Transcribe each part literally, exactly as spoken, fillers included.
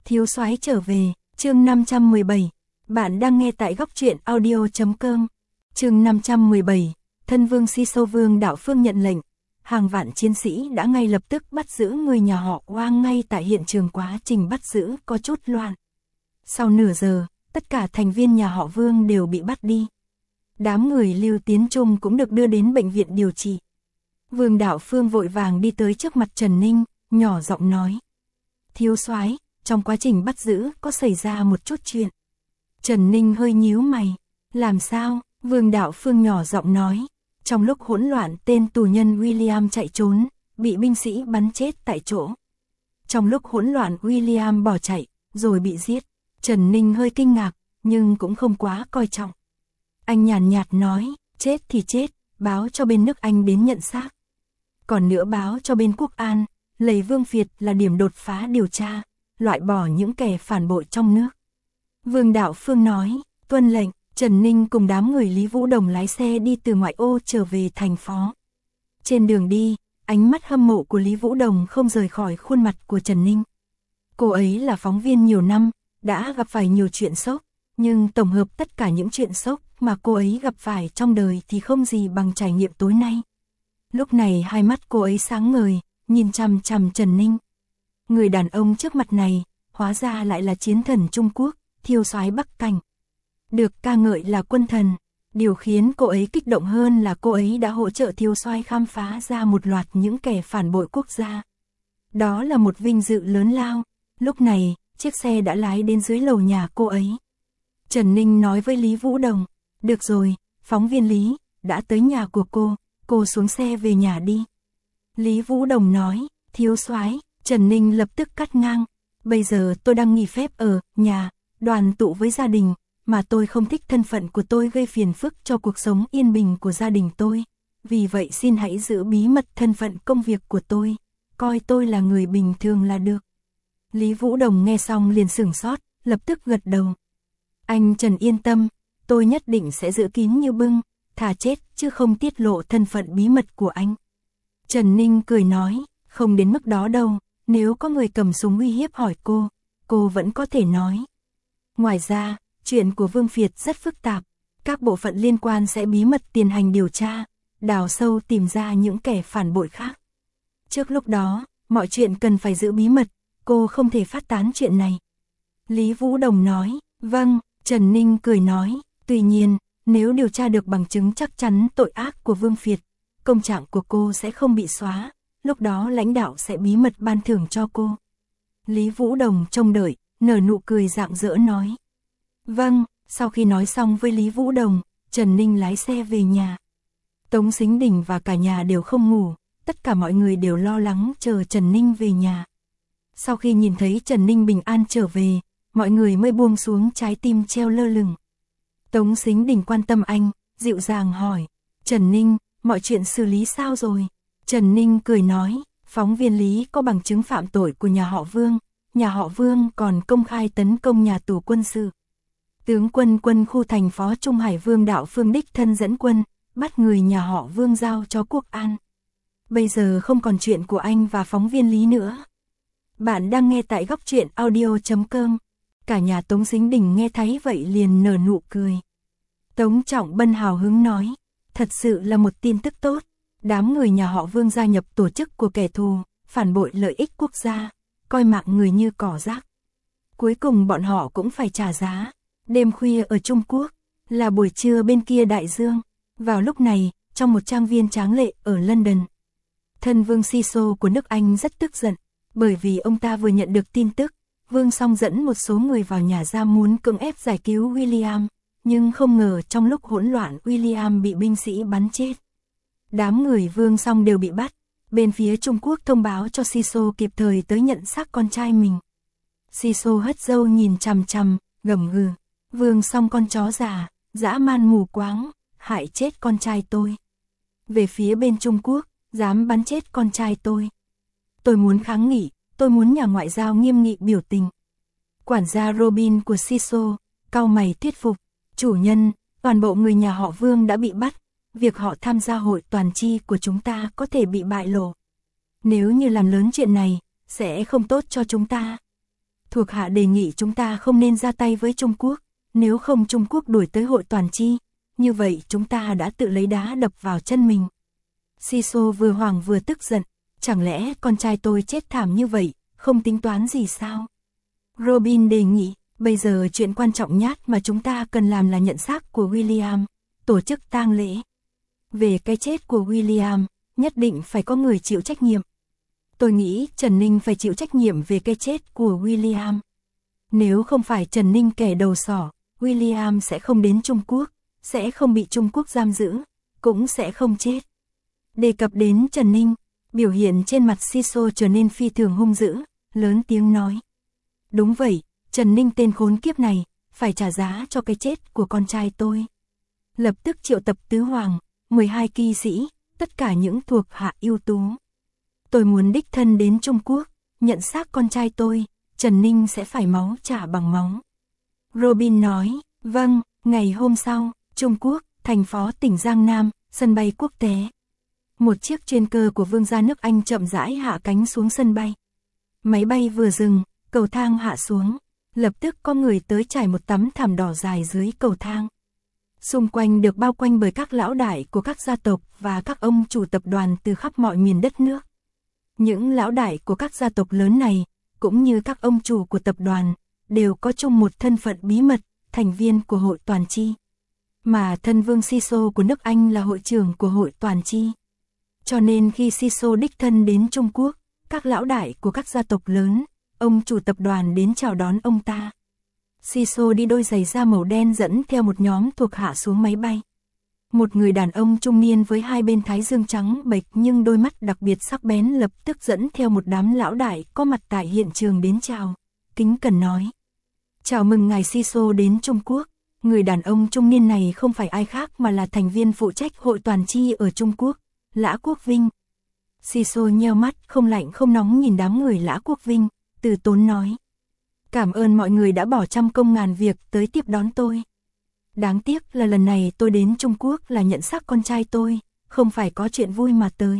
Thiếu soái trở về, chương năm trăm mười bảy. Bạn đang nghe tại góc truyện audio chấm com. Chương năm trăm mười bảy, thân vương Siso Vương Đạo Phương nhận lệnh, hàng vạn chiến sĩ đã ngay lập tức bắt giữ người nhà họ Oang. Ngay tại hiện trường quá trình bắt giữ có chút loạn. Sau nửa giờ, tất cả thành viên nhà họ Vương đều bị bắt đi. Đám người Lưu Tiến Trung cũng được đưa đến bệnh viện điều trị. Vương Đạo Phương vội vàng đi tới trước mặt Trần Ninh, nhỏ giọng nói: "Thiếu soái, trong quá trình bắt giữ có xảy ra một chút chuyện." Trần Ninh hơi nhíu mày. "Làm sao?" Vương Đạo Phương nhỏ giọng nói: "Trong lúc hỗn loạn, tên tù nhân William chạy trốn, bị binh sĩ bắn chết tại chỗ. Trong lúc hỗn loạn William bỏ chạy, rồi bị giết." Trần Ninh hơi kinh ngạc, nhưng cũng không quá coi trọng. Anh nhàn nhạt nói: "Chết thì chết, báo cho bên nước Anh đến nhận xác. Còn nữa báo cho bên Quốc An, lấy Vương Việt là điểm đột phá điều tra, loại bỏ những kẻ phản bội trong nước." Vương Đạo Phương nói: "Tuân lệnh." Trần Ninh cùng đám người Lý Vũ Đồng lái xe đi từ ngoại ô trở về thành phố. Trên đường đi, ánh mắt hâm mộ của Lý Vũ Đồng không rời khỏi khuôn mặt của Trần Ninh. Cô ấy là phóng viên nhiều năm, đã gặp phải nhiều chuyện sốc, nhưng tổng hợp tất cả những chuyện sốc mà cô ấy gặp phải trong đời thì không gì bằng trải nghiệm tối nay. Lúc này hai mắt cô ấy sáng ngời, nhìn chằm chằm Trần Ninh. Người đàn ông trước mặt này, hóa ra lại là chiến thần Trung Quốc, Thiếu soái Bắc Cảnh. Được ca ngợi là quân thần, điều khiến cô ấy kích động hơn là cô ấy đã hỗ trợ Thiếu soái khám phá ra một loạt những kẻ phản bội quốc gia. Đó là một vinh dự lớn lao. Lúc này, chiếc xe đã lái đến dưới lầu nhà cô ấy. Trần Ninh nói với Lý Vũ Đồng: "Được rồi, phóng viên Lý, đã tới nhà của cô, cô xuống xe về nhà đi." Lý Vũ Đồng nói: "Thiếu soái." Trần Ninh lập tức cắt ngang: "Bây giờ tôi đang nghỉ phép ở nhà, đoàn tụ với gia đình, mà tôi không thích thân phận của tôi gây phiền phức cho cuộc sống yên bình của gia đình tôi. Vì vậy xin hãy giữ bí mật thân phận công việc của tôi, coi tôi là người bình thường là được." Lý Vũ Đồng nghe xong liền sửng sốt, lập tức gật đầu: "Anh Trần yên tâm, tôi nhất định sẽ giữ kín như bưng, thà chết chứ không tiết lộ thân phận bí mật của anh." Trần Ninh cười nói: "Không đến mức đó đâu, nếu có người cầm súng uy hiếp hỏi cô, cô vẫn có thể nói. Ngoài ra, chuyện của Vương Việt rất phức tạp, các bộ phận liên quan sẽ bí mật tiến hành điều tra, đào sâu tìm ra những kẻ phản bội khác. Trước lúc đó, mọi chuyện cần phải giữ bí mật, cô không thể phát tán chuyện này." Lý Vũ Đồng nói: "Vâng." Trần Ninh cười nói: "Tuy nhiên, nếu điều tra được bằng chứng chắc chắn tội ác của Vương Việt, công trạng của cô sẽ không bị xóa, lúc đó lãnh đạo sẽ bí mật ban thưởng cho cô." Lý Vũ Đồng trông đợi, nở nụ cười rạng rỡ nói: "Vâng." Sau khi nói xong với Lý Vũ Đồng, Trần Ninh lái xe về nhà. Tống Sính Đình và cả nhà đều không ngủ, tất cả mọi người đều lo lắng chờ Trần Ninh về nhà. Sau khi nhìn thấy Trần Ninh bình an trở về, mọi người mới buông xuống trái tim treo lơ lửng. Tống Sính Đình quan tâm anh, dịu dàng hỏi: "Trần Ninh, mọi chuyện xử lý sao rồi?" Trần Ninh cười nói: "Phóng viên Lý có bằng chứng phạm tội của nhà họ Vương, nhà họ Vương còn công khai tấn công nhà tù quân sự. Tướng quân quân khu thành phó Trung Hải Vương Đạo Phương đích thân dẫn quân, bắt người nhà họ Vương giao cho Quốc An. Bây giờ không còn chuyện của anh và phóng viên Lý nữa." Bạn đang nghe tại góc truyện audio chấm com. Cả nhà Tống Sính Đình nghe thấy vậy liền nở nụ cười. Tống Trọng Bân hào hứng nói: "Thật sự là một tin tức tốt. Đám người nhà họ Vương gia nhập tổ chức của kẻ thù, phản bội lợi ích quốc gia, coi mạng người như cỏ rác. Cuối cùng bọn họ cũng phải trả giá." Đêm khuya ở Trung Quốc, là buổi trưa bên kia đại dương. Vào lúc này, trong một trang viên tráng lệ ở London, thân vương Siso của nước Anh rất tức giận, bởi vì ông ta vừa nhận được tin tức, Vương Song dẫn một số người vào nhà giam muốn cưỡng ép giải cứu William, nhưng không ngờ trong lúc hỗn loạn William bị binh sĩ bắn chết. Đám người Vương Song đều bị bắt, bên phía Trung Quốc thông báo cho Siso kịp thời tới nhận xác con trai mình. Siso hất râu nhìn chằm chằm, gầm gừ: "Vương Song con chó già, dã man mù quáng, hại chết con trai tôi. Về phía bên Trung Quốc, dám bắn chết con trai tôi. Tôi muốn kháng nghị, tôi muốn nhà ngoại giao nghiêm nghị biểu tình." Quản gia Robin của Siso cau mày thuyết phục: "Chủ nhân, toàn bộ người nhà họ Vương đã bị bắt, việc họ tham gia hội toàn chi của chúng ta có thể bị bại lộ. Nếu như làm lớn chuyện này, sẽ không tốt cho chúng ta." Thuộc hạ đề nghị chúng ta không nên ra tay với Trung Quốc, nếu không Trung Quốc đuổi tới hội toàn chi, như vậy chúng ta đã tự lấy đá đập vào chân mình. Siso vừa hoảng vừa tức giận, chẳng lẽ con trai tôi chết thảm như vậy, không tính toán gì sao? Robin đề nghị, bây giờ chuyện quan trọng nhất mà chúng ta cần làm là nhận xác của William, tổ chức tang lễ. Về cái chết của William, nhất định phải có người chịu trách nhiệm. Tôi nghĩ Trần Ninh phải chịu trách nhiệm về cái chết của William. Nếu không phải Trần Ninh kẻ đầu sỏ, William sẽ không đến Trung Quốc, sẽ không bị Trung Quốc giam giữ, cũng sẽ không chết. Đề cập đến Trần Ninh, biểu hiện trên mặt Siso trở nên phi thường hung dữ, lớn tiếng nói. Đúng vậy, Trần Ninh tên khốn kiếp này, phải trả giá cho cái chết của con trai tôi. Lập tức triệu tập tứ hoàng, mười hai kỵ sĩ, tất cả những thuộc hạ ưu tú. Tôi muốn đích thân đến Trung Quốc, nhận xác con trai tôi, Trần Ninh sẽ phải máu trả bằng máu. Robin nói, vâng, ngày hôm sau, Trung Quốc, thành phố tỉnh Giang Nam, sân bay quốc tế. Một chiếc chuyên cơ của vương gia nước Anh chậm rãi hạ cánh xuống sân bay. Máy bay vừa dừng, cầu thang hạ xuống, lập tức có người tới trải một tấm thảm đỏ dài dưới cầu thang. Xung quanh được bao quanh bởi các lão đại của các gia tộc và các ông chủ tập đoàn từ khắp mọi miền đất nước. Những lão đại của các gia tộc lớn này, cũng như các ông chủ của tập đoàn, đều có chung một thân phận bí mật, thành viên của hội toàn chi. Mà thân vương Siso của nước Anh là hội trưởng của hội toàn chi. Cho nên khi Siso đích thân đến Trung Quốc, các lão đại của các gia tộc lớn, ông chủ tập đoàn đến chào đón ông ta. Siso đi đôi giày da màu đen dẫn theo một nhóm thuộc hạ xuống máy bay. Một người đàn ông trung niên với hai bên thái dương trắng bệch nhưng đôi mắt đặc biệt sắc bén lập tức dẫn theo một đám lão đại có mặt tại hiện trường đến chào. Kính cẩn nói. Chào mừng ngài Siso đến Trung Quốc. Người đàn ông trung niên này không phải ai khác mà là thành viên phụ trách hội toàn chi ở Trung Quốc, Lã Quốc Vinh. Siso nheo mắt không lạnh không nóng nhìn đám người Lã Quốc Vinh, từ tốn nói. Cảm ơn mọi người đã bỏ trăm công ngàn việc tới tiếp đón tôi. Đáng tiếc là lần này tôi đến Trung Quốc là nhận xác con trai tôi, không phải có chuyện vui mà tới.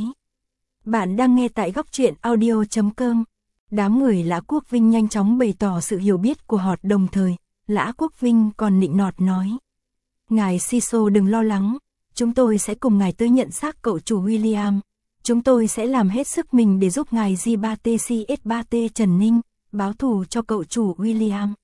Bạn đang nghe tại góc truyện audio chấm com. Đám người Lã Quốc Vinh nhanh chóng bày tỏ sự hiểu biết của họ đồng thời, Lã Quốc Vinh còn nịnh nọt nói. Ngài Siso đừng lo lắng, chúng tôi sẽ cùng ngài tới nhận xác cậu chủ William. Chúng tôi sẽ làm hết sức mình để giúp ngài G ba T C S ba T Trần Ninh, báo thù cho cậu chủ William.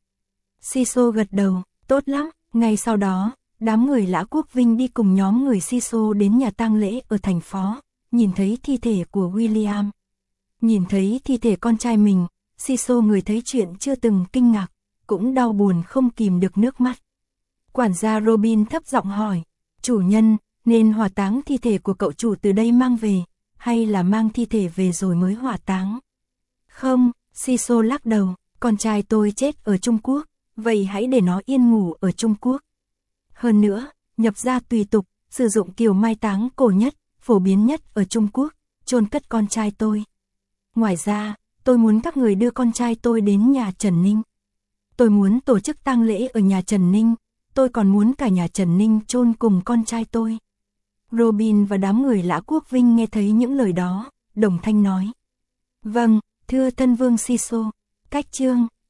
Siso gật đầu, tốt lắm. Ngay sau đó, đám người Lã Quốc Vinh đi cùng nhóm người Siso đến nhà tang lễ ở thành phố, nhìn thấy thi thể của William. Nhìn thấy thi thể con trai mình, Siso người thấy chuyện chưa từng kinh ngạc, cũng đau buồn không kìm được nước mắt. Quản gia Robin thấp giọng hỏi, chủ nhân, nên hỏa táng thi thể của cậu chủ từ đây mang về, hay là mang thi thể về rồi mới hỏa táng? Không, Siso lắc đầu, con trai tôi chết ở Trung Quốc. Vậy hãy để nó yên ngủ ở Trung Quốc. Hơn nữa, nhập gia tùy tục, sử dụng kiểu mai táng cổ nhất, phổ biến nhất ở Trung Quốc, chôn cất con trai tôi. Ngoài ra, tôi muốn các người đưa con trai tôi đến nhà Trần Ninh. Tôi muốn tổ chức tang lễ ở nhà Trần Ninh, tôi còn muốn cả nhà Trần Ninh chôn cùng con trai tôi. Robin và đám người Lã Quốc Vinh nghe thấy những lời đó, đồng thanh nói. Vâng, thưa thân vương Siso, cách chương.